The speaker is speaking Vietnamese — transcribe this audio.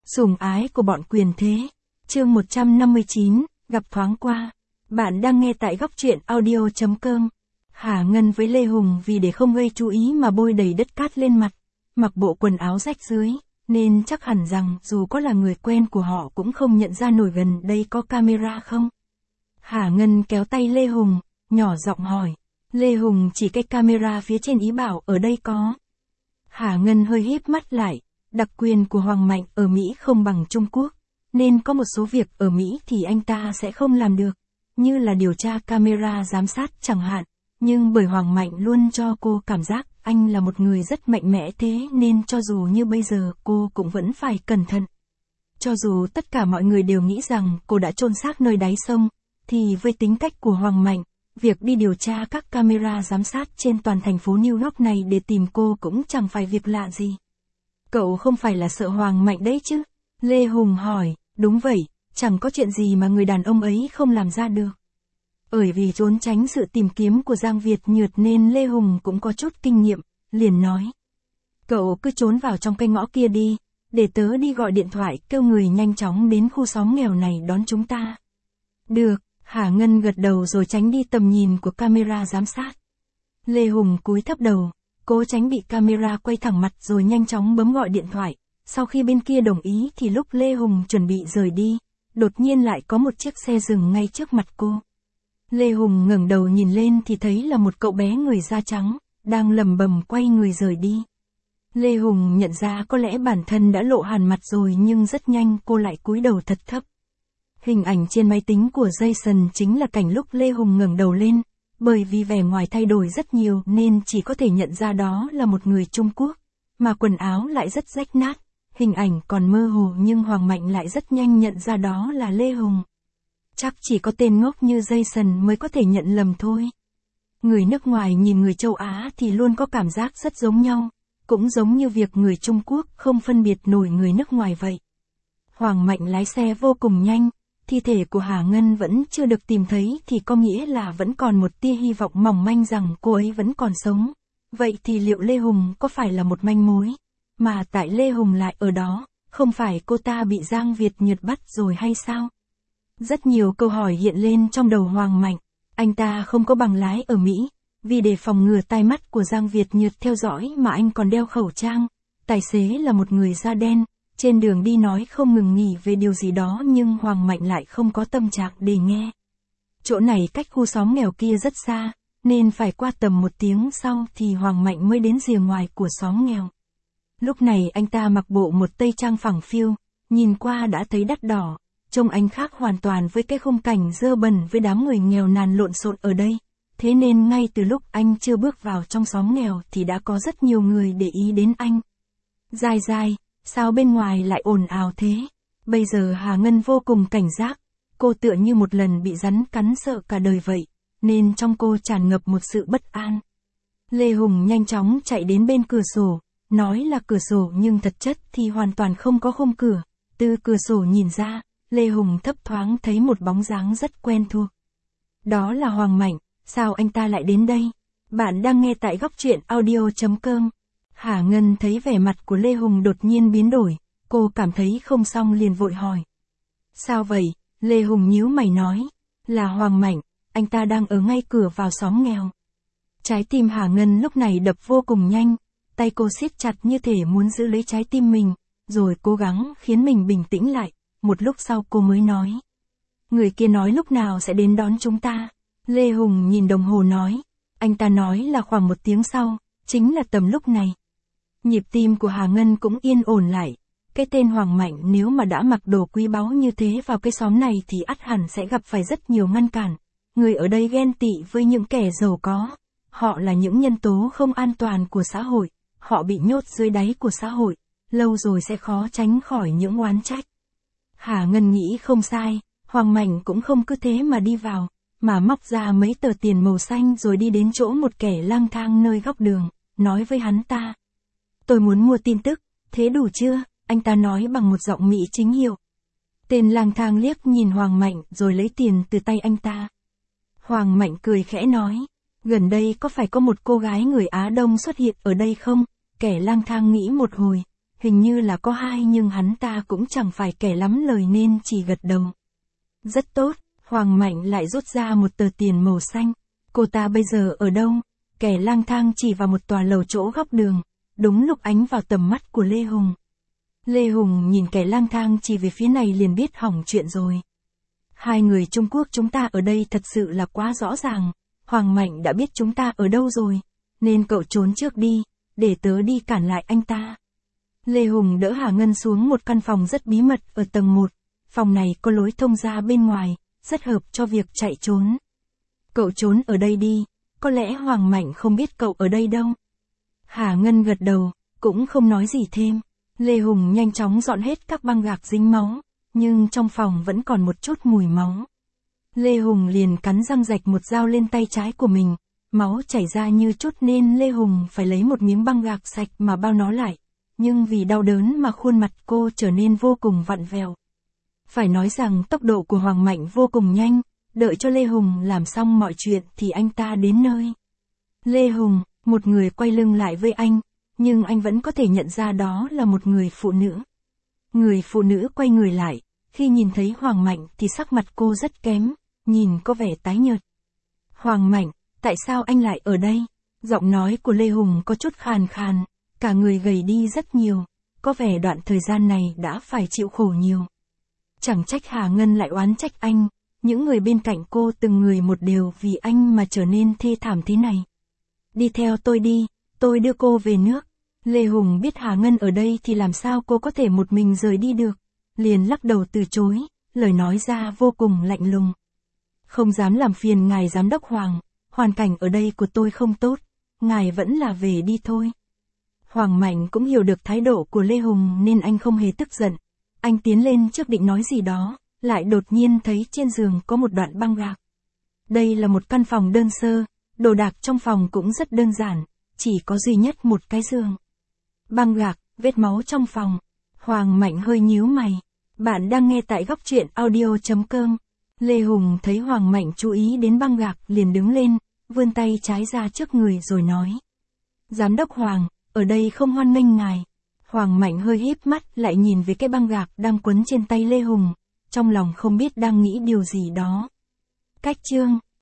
Sủng ái của bọn quyền thế. Chương 159, gặp thoáng qua. Bạn đang nghe tại góc truyện audio.com. Hà Ngân với Lê Hùng vì để không gây chú ý mà bôi đầy đất cát lên mặt, mặc bộ quần áo rách rưới, nên chắc hẳn rằng dù có là người quen của họ cũng không nhận ra nổi gần đây có camera không. Hà Ngân kéo tay Lê Hùng, nhỏ giọng hỏi. Lê Hùng chỉ cái camera phía trên ý bảo ở đây có. Hà Ngân hơi híp mắt lại, đặc quyền của Hoàng Mạnh ở Mỹ không bằng Trung Quốc, nên có một số việc ở Mỹ thì anh ta sẽ không làm được, như là điều tra camera giám sát chẳng hạn, nhưng bởi Hoàng Mạnh luôn cho cô cảm giác anh là một người rất mạnh mẽ, thế nên cho dù như bây giờ cô cũng vẫn phải cẩn thận. Cho dù tất cả mọi người đều nghĩ rằng cô đã chôn xác nơi đáy sông, thì với tính cách của Hoàng Mạnh, việc đi điều tra các camera giám sát trên toàn thành phố New York này để tìm cô cũng chẳng phải việc lạ gì. Cậu không phải là sợ Hoàng Mạnh đấy chứ? Lê Hùng hỏi. Đúng vậy, chẳng có chuyện gì mà người đàn ông ấy không làm ra được. Bởi vì trốn tránh sự tìm kiếm của Giang Việt Nhược nên Lê Hùng cũng có chút kinh nghiệm, liền nói. Cậu cứ trốn vào trong cái ngõ kia đi, để tớ đi gọi điện thoại kêu người nhanh chóng đến khu xóm nghèo này đón chúng ta. Được, Hà Ngân gật đầu rồi tránh đi tầm nhìn của camera giám sát. Lê Hùng cúi thấp đầu, cố tránh bị camera quay thẳng mặt rồi nhanh chóng bấm gọi điện thoại. Sau khi bên kia đồng ý thì lúc Lê Hùng chuẩn bị rời đi, đột nhiên lại có một chiếc xe dừng ngay trước mặt cô. Lê Hùng ngẩng đầu nhìn lên thì thấy là một cậu bé người da trắng, đang lầm bầm quay người rời đi. Lê Hùng nhận ra có lẽ bản thân đã lộ hẳn mặt rồi nhưng rất nhanh cô lại cúi đầu thật thấp. Hình ảnh trên máy tính của Jason chính là cảnh lúc Lê Hùng ngẩng đầu lên, bởi vì vẻ ngoài thay đổi rất nhiều nên chỉ có thể nhận ra đó là một người Trung Quốc, mà quần áo lại rất rách nát. Hình ảnh còn mơ hồ nhưng Hoàng Mạnh lại rất nhanh nhận ra đó là Lê Hùng. Chắc chỉ có tên ngốc như Jason mới có thể nhận lầm thôi. Người nước ngoài nhìn người châu Á thì luôn có cảm giác rất giống nhau, cũng giống như việc người Trung Quốc không phân biệt nổi người nước ngoài vậy. Hoàng Mạnh lái xe vô cùng nhanh, thi thể của Hà Ngân vẫn chưa được tìm thấy thì có nghĩa là vẫn còn một tia hy vọng mỏng manh rằng cô ấy vẫn còn sống. Vậy thì liệu Lê Hùng có phải là một manh mối? Mà tại Lê Hùng lại ở đó, không phải cô ta bị Giang Việt Nhược bắt rồi hay sao? Rất nhiều câu hỏi hiện lên trong đầu Hoàng Mạnh. Anh ta không có bằng lái ở Mỹ, vì để phòng ngừa tai mắt của Giang Việt Nhược theo dõi mà anh còn đeo khẩu trang. Tài xế là một người da đen, trên đường đi nói không ngừng nghỉ về điều gì đó nhưng Hoàng Mạnh lại không có tâm trạng để nghe. Chỗ này cách khu xóm nghèo kia rất xa, nên phải qua tầm 1 tiếng sau thì Hoàng Mạnh mới đến rìa ngoài của xóm nghèo. Lúc này anh ta mặc bộ một tây trang phẳng phiu, nhìn qua đã thấy đắt đỏ, trông anh khác hoàn toàn với cái khung cảnh dơ bẩn với đám người nghèo nàn lộn xộn ở đây. Thế nên ngay từ lúc anh chưa bước vào trong xóm nghèo thì đã có rất nhiều người để ý đến anh. Dài, sao bên ngoài lại ồn ào thế? Bây giờ Hà Ngân vô cùng cảnh giác, cô tựa như một lần bị rắn cắn sợ cả đời vậy, nên trong cô tràn ngập một sự bất an. Lê Hùng nhanh chóng chạy đến bên cửa sổ. Nói là cửa sổ nhưng thật chất thì hoàn toàn không có khung cửa. Từ cửa sổ nhìn ra, Lê Hùng thấp thoáng thấy một bóng dáng rất quen thuộc. Đó là Hoàng Mạnh, sao anh ta lại đến đây? Bạn đang nghe tại góc truyện audio.com. Hà Ngân thấy vẻ mặt của Lê Hùng đột nhiên biến đổi, cô cảm thấy không xong liền vội hỏi. Sao vậy? Lê Hùng nhíu mày nói. Là Hoàng Mạnh, anh ta đang ở ngay cửa vào xóm nghèo. Trái tim Hà Ngân lúc này đập vô cùng nhanh. Tay cô siết chặt như thể muốn giữ lấy trái tim mình, rồi cố gắng khiến mình bình tĩnh lại. Một lúc sau cô mới nói. Người kia nói lúc nào sẽ đến đón chúng ta? Lê Hùng nhìn đồng hồ nói. Anh ta nói là khoảng 1 tiếng sau, chính là tầm lúc này. Nhịp tim của Hà Ngân cũng yên ổn lại. Cái tên Hoàng Mạnh nếu mà đã mặc đồ quý báu như thế vào cái xóm này thì ắt hẳn sẽ gặp phải rất nhiều ngăn cản. Người ở đây ghen tị với những kẻ giàu có. Họ là những nhân tố không an toàn của xã hội. Họ bị nhốt dưới đáy của xã hội, lâu rồi sẽ khó tránh khỏi những oán trách. Hà Ngân nghĩ không sai, Hoàng Mạnh cũng không cứ thế mà đi vào, mà móc ra mấy tờ tiền màu xanh rồi đi đến chỗ một kẻ lang thang nơi góc đường, nói với hắn ta. Tôi muốn mua tin tức, thế đủ chưa? Anh ta nói bằng một giọng Mỹ chính hiệu. Tên lang thang liếc nhìn Hoàng Mạnh rồi lấy tiền từ tay anh ta. Hoàng Mạnh cười khẽ nói. Gần đây có phải có một cô gái người Á Đông xuất hiện ở đây không? Kẻ lang thang nghĩ một hồi, hình như là có hai nhưng hắn ta cũng chẳng phải kẻ lắm lời nên chỉ gật đầu. Rất tốt, Hoàng Mạnh lại rút ra một tờ tiền màu xanh. Cô ta bây giờ ở đâu? Kẻ lang thang chỉ vào một tòa lầu chỗ góc đường, đúng lúc ánh vào tầm mắt của Lê Hùng. Lê Hùng nhìn kẻ lang thang chỉ về phía này liền biết hỏng chuyện rồi. Hai người Trung Quốc chúng ta ở đây thật sự là quá rõ ràng, Hoàng Mạnh đã biết chúng ta ở đâu rồi, nên cậu trốn trước đi, để tớ đi cản lại anh ta. Lê Hùng đỡ Hà Ngân xuống một căn phòng rất bí mật ở tầng 1, phòng này có lối thông ra bên ngoài, rất hợp cho việc chạy trốn. Cậu trốn ở đây đi, có lẽ Hoàng Mạnh không biết cậu ở đây đâu. Hà Ngân gật đầu, cũng không nói gì thêm. Lê Hùng nhanh chóng dọn hết các băng gạc dính máu, nhưng trong phòng vẫn còn một chút mùi máu. Lê Hùng liền cắn răng rạch một dao lên tay trái của mình, máu chảy ra như chút nên Lê Hùng phải lấy một miếng băng gạc sạch mà bao nó lại, nhưng vì đau đớn mà khuôn mặt cô trở nên vô cùng vặn vẹo. Phải nói rằng tốc độ của Hoàng Mạnh vô cùng nhanh, đợi cho Lê Hùng làm xong mọi chuyện thì anh ta đến nơi. Lê Hùng, một người quay lưng lại với anh, nhưng anh vẫn có thể nhận ra đó là một người phụ nữ. Người phụ nữ quay người lại, khi nhìn thấy Hoàng Mạnh thì sắc mặt cô rất kém, nhìn có vẻ tái nhợt. Hoàng Mạnh, tại sao anh lại ở đây? Giọng nói của Lê Hùng có chút khàn khàn, cả người gầy đi rất nhiều, có vẻ đoạn thời gian này đã phải chịu khổ nhiều. Chẳng trách Hà Ngân lại oán trách anh, những người bên cạnh cô từng người một đều vì anh mà trở nên thê thảm thế này. Đi theo tôi đi, tôi đưa cô về nước. Lê Hùng biết Hà Ngân ở đây thì làm sao cô có thể một mình rời đi được, liền lắc đầu từ chối, lời nói ra vô cùng lạnh lùng. Không dám làm phiền ngài giám đốc Hoàng, hoàn cảnh ở đây của tôi không tốt, ngài vẫn là về đi thôi. Hoàng Mạnh cũng hiểu được thái độ của Lê Hùng nên anh không hề tức giận. Anh tiến lên trước định nói gì đó, lại đột nhiên thấy trên giường có một đoạn băng gạc. Đây là một căn phòng đơn sơ, đồ đạc trong phòng cũng rất đơn giản, chỉ có duy nhất một cái giường. Băng gạc, vết máu trong phòng. Hoàng Mạnh hơi nhíu mày. Bạn đang nghe tại góc truyện audio.com. Lê Hùng thấy Hoàng Mạnh chú ý đến băng gạc liền đứng lên, vươn tay trái ra trước người rồi nói. Giám đốc Hoàng, ở đây không hoan nghênh ngài. Hoàng Mạnh hơi híp mắt lại nhìn về cái băng gạc đang quấn trên tay Lê Hùng, trong lòng không biết đang nghĩ điều gì đó. Cách chương